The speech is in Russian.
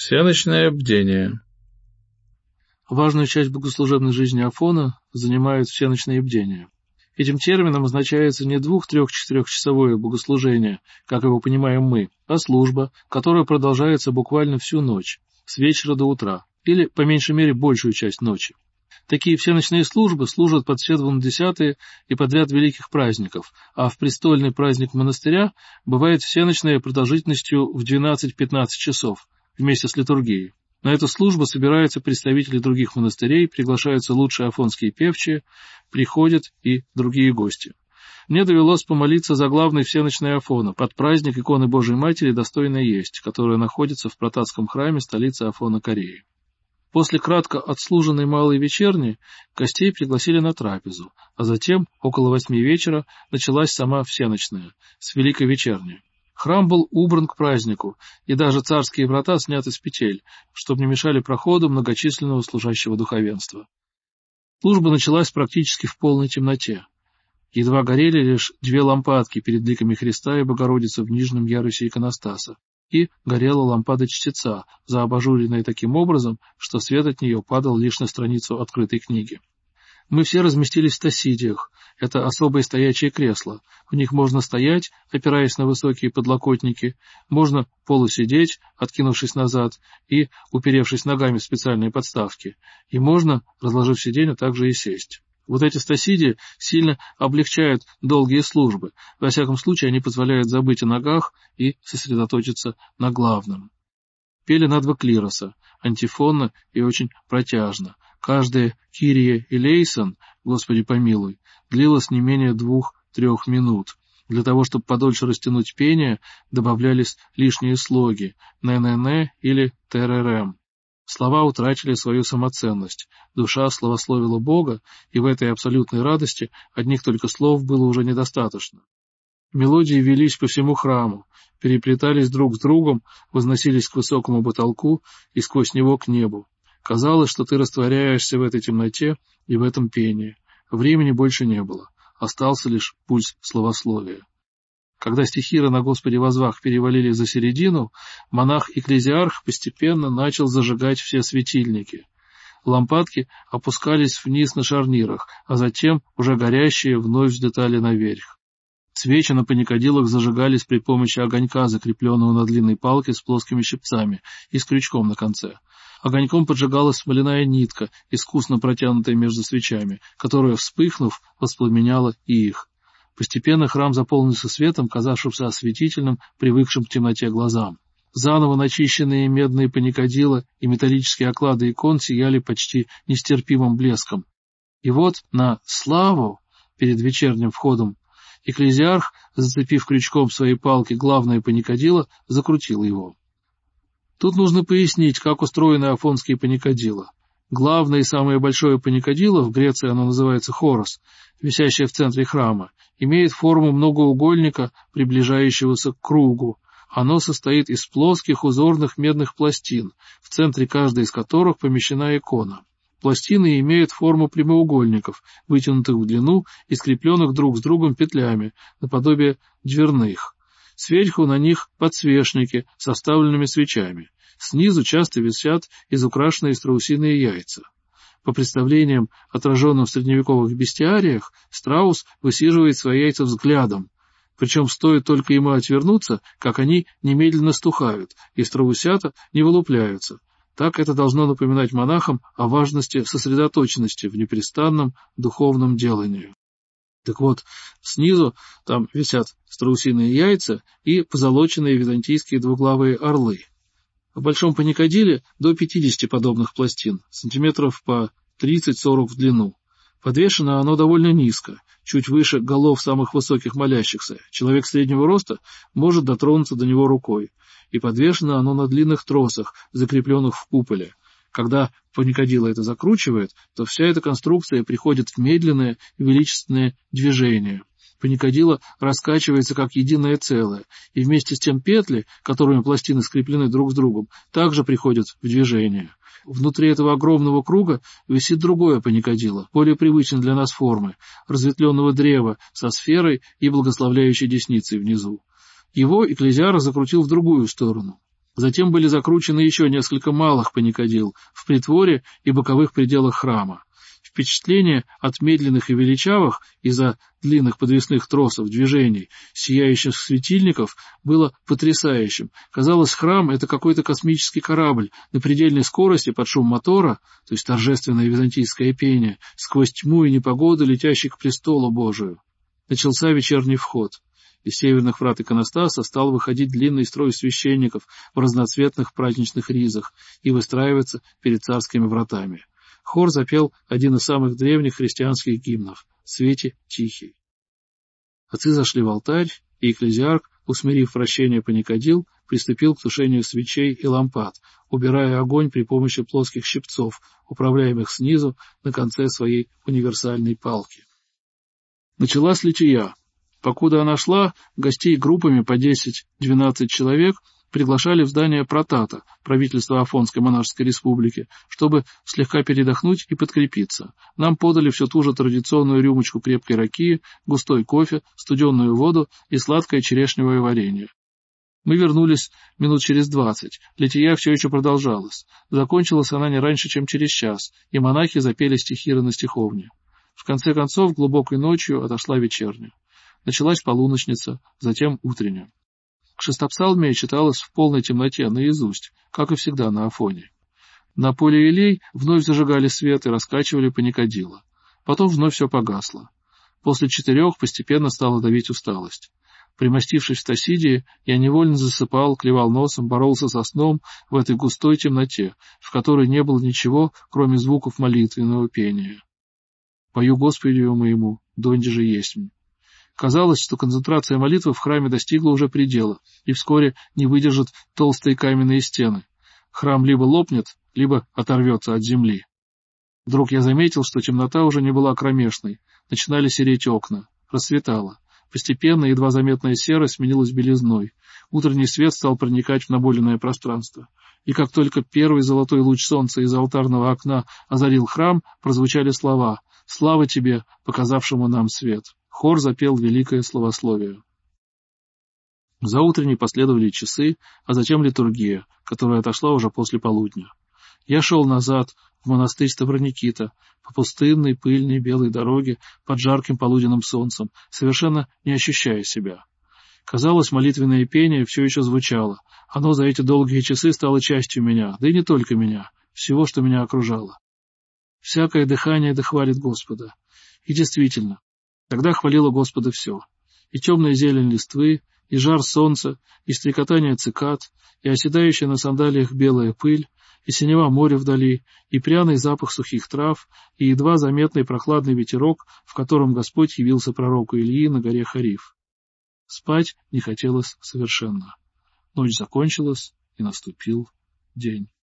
Всеночное бдение. Важную часть богослужебной жизни Афона занимает всеночное бдение. Этим термином означается не 2-3-4-часовое богослужение, как его понимаем мы, а служба, которая продолжается буквально всю ночь, с вечера до утра, или, по меньшей мере, большую часть ночи. Такие всеночные службы служат под все 20 и подряд великих праздников, а в престольный праздник монастыря бывает всеночная продолжительностью в 12-15 часов, вместе с литургией. На эту службу собираются представители других монастырей, приглашаются лучшие афонские певчие, приходят и другие гости. Мне довелось помолиться за главный всеночный Афона, под праздник иконы Божией Матери «Достойно есть», которая находится в Протатском храме столицы Афона Кореи. После кратко отслуженной малой вечерни гостей пригласили на трапезу, а затем, около 8 вечера, началась сама всеночная, с великой вечерни. Храм был убран к празднику, и даже царские врата сняты с петель, чтобы не мешали проходу многочисленного служащего духовенства. Служба началась практически в полной темноте. Едва горели лишь 2 лампадки перед ликами Христа и Богородицы в нижнем ярусе иконостаса, и горела лампада чтеца, заабажуренная таким образом, что свет от нее падал лишь на страницу открытой книги. Мы все разместились в стасидиях. Это особые стоячие кресла. В них можно стоять, опираясь на высокие подлокотники, можно полусидеть, откинувшись назад и уперевшись ногами в специальные подставки, и можно, разложив сиденье, также и сесть. Вот эти стасидии сильно облегчают долгие службы. Во всяком случае, они позволяют забыть о ногах и сосредоточиться на главном. Пели на 2 клироса, антифонно и очень протяжно. Каждая «Кирие» и «Лейсон», Господи помилуй, длилась не менее 2-3 минут. Для того, чтобы подольше растянуть пение, добавлялись лишние слоги «не-не-не» или «теререм». Слова утратили свою самоценность, душа славословила Бога, и в этой абсолютной радости одних только слов было уже недостаточно. Мелодии велись по всему храму, переплетались друг с другом, возносились к высокому потолку и сквозь него к небу. Казалось, что ты растворяешься в этой темноте и в этом пении. Времени больше не было, остался лишь пульс славословия. Когда стихиры «На Господе возвах» перевалили за середину, монах-экклезиарх постепенно начал зажигать все светильники. Лампадки опускались вниз на шарнирах, а затем уже горящие вновь взлетали наверх. Свечи на паникадилах зажигались при помощи огонька, закрепленного на длинной палке с плоскими щипцами и с крючком на конце. Огоньком поджигалась смоляная нитка, искусно протянутая между свечами, которая, вспыхнув, воспламеняла и их. Постепенно храм заполнился светом, казавшимся осветительным, привыкшим к темноте глазам. Заново начищенные медные паникадила и металлические оклады икон сияли почти нестерпимым блеском. И вот на славу перед вечерним входом экклезиарх, зацепив крючком своей палки главное паникадило, закрутил его. Тут нужно пояснить, как устроены афонские паникадила. Главное и самое большое паникадило, в Греции оно называется хорос, висящее в центре храма, имеет форму многоугольника, приближающегося к кругу. Оно состоит из плоских узорных медных пластин, в центре каждой из которых помещена икона. Пластины имеют форму прямоугольников, вытянутых в длину и скрепленных друг с другом петлями, наподобие дверных. Сверху на них подсвечники с оставленными свечами. Снизу часто висят изукрашенные страусиные яйца. По представлениям, отраженным в средневековых бестиариях, страус высиживает свои яйца взглядом. Причем стоит только ему отвернуться, как они немедленно стухают, и страусята не вылупляются. Так это должно напоминать монахам о важности сосредоточенности в непрестанном духовном делании. Так вот, снизу там висят страусиные яйца и позолоченные византийские двуглавые орлы. В большом паникадиле до 50 подобных пластин, сантиметров по 30-40 в длину. Подвешено оно довольно низко, чуть выше голов самых высоких молящихся. Человек среднего роста может дотронуться до него рукой. И подвешено оно на длинных тросах, закрепленных в куполе. Когда паникадило это закручивает, то вся эта конструкция приходит в медленное и величественное движение. Паникадило раскачивается как единое целое, и вместе с тем петли, которыми пластины скреплены друг с другом, также приходят в движение. Внутри этого огромного круга висит другое паникадило, более привычной для нас формы, разветвленного древа со сферой и благословляющей десницей внизу. Его экклезиарх закрутил в другую сторону. Затем были закручены еще несколько малых паникадил в притворе и боковых пределах храма. Впечатление от медленных и величавых из-за длинных подвесных тросов движений сияющих светильников было потрясающим. Казалось, храм — это какой-то космический корабль на предельной скорости под шум мотора, то есть торжественное византийское пение, сквозь тьму и непогоду, летящий к престолу Божию. Начался вечерний вход. Из северных врат иконостаса стал выходить длинный строй священников в разноцветных праздничных ризах и выстраиваться перед царскими вратами. Хор запел один из самых древних христианских гимнов «Свете тихий». Отцы зашли в алтарь, и экклезиарх, усмирив вращение паникадил, приступил к тушению свечей и лампад, убирая огонь при помощи плоских щипцов, управляемых снизу на конце своей универсальной палки. Началась лития. Покуда она шла, гостей группами по 10-12 человек приглашали в здание протата, правительства Афонской монашеской республики, чтобы слегка передохнуть и подкрепиться. Нам подали всю ту же традиционную рюмочку крепкой ракии, густой кофе, студеную воду и сладкое черешневое варенье. Мы вернулись минут через 20. Лития все еще продолжалась. Закончилась она не раньше, чем через час, и монахи запели стихиры на стиховне. В конце концов, глубокой ночью отошла вечерня. Началась полуночница, затем утренняя. Шестопсалмие читалось в полной темноте, наизусть, как и всегда на Афоне. На поле елей вновь зажигали свет и раскачивали паникадила. Потом вновь все погасло. После 4 постепенно стала давить усталость. Примостившись в Тосидии, я невольно засыпал, клевал носом, боролся со сном в этой густой темноте, в которой не было ничего, кроме звуков молитвенного пения. «Пою Господию моему, донде же есмь». Казалось, что концентрация молитвы в храме достигла уже предела, и вскоре не выдержат толстые каменные стены. Храм либо лопнет, либо оторвется от земли. Вдруг я заметил, что темнота уже не была кромешной, начинали сереть окна, рассветало. Постепенно едва заметная серость сменилась белизной, утренний свет стал проникать в наболенное пространство. И как только первый золотой луч солнца из алтарного окна озарил храм, прозвучали слова «Слава тебе, показавшему нам свет». Хор запел великое славословие. За утренней последовали часы, а затем литургия, которая отошла уже после полудня. Я шел назад, в монастырь Ставроникита, по пустынной, пыльной, белой дороге, под жарким полуденным солнцем, совершенно не ощущая себя. Казалось, молитвенное пение все еще звучало. Оно за эти долгие часы стало частью меня, да и не только меня, всего, что меня окружало. Всякое дыхание дохвалит Господа. И действительно, тогда хвалило Господа все. И темная зелень листвы, и жар солнца, и стрекотание цикад, и оседающая на сандалиях белая пыль, и синева моря вдали, и пряный запах сухих трав, и едва заметный прохладный ветерок, в котором Господь явился пророку Илии на горе Хариф. Спать не хотелось совершенно. Ночь закончилась, и наступил день.